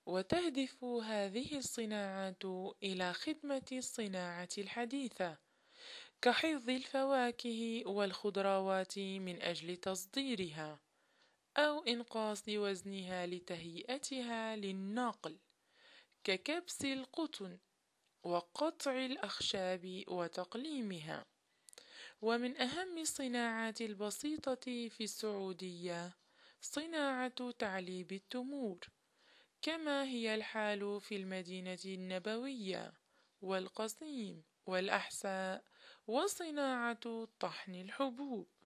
وتهدف هذه الصناعات إلى خدمة الصناعة الحديثة كحفظ الفواكه والخضروات من أجل تصديرها أو إنقاص وزنها لتهيئتها للنقل ككبس القطن وقطع الأخشاب وتقليمها. ومن أهم الصناعات البسيطة في السعودية صناعة تعليب التمور، كما هي الحال في المدينة النبوية والقصيم والأحساء، وصناعة طحن الحبوب.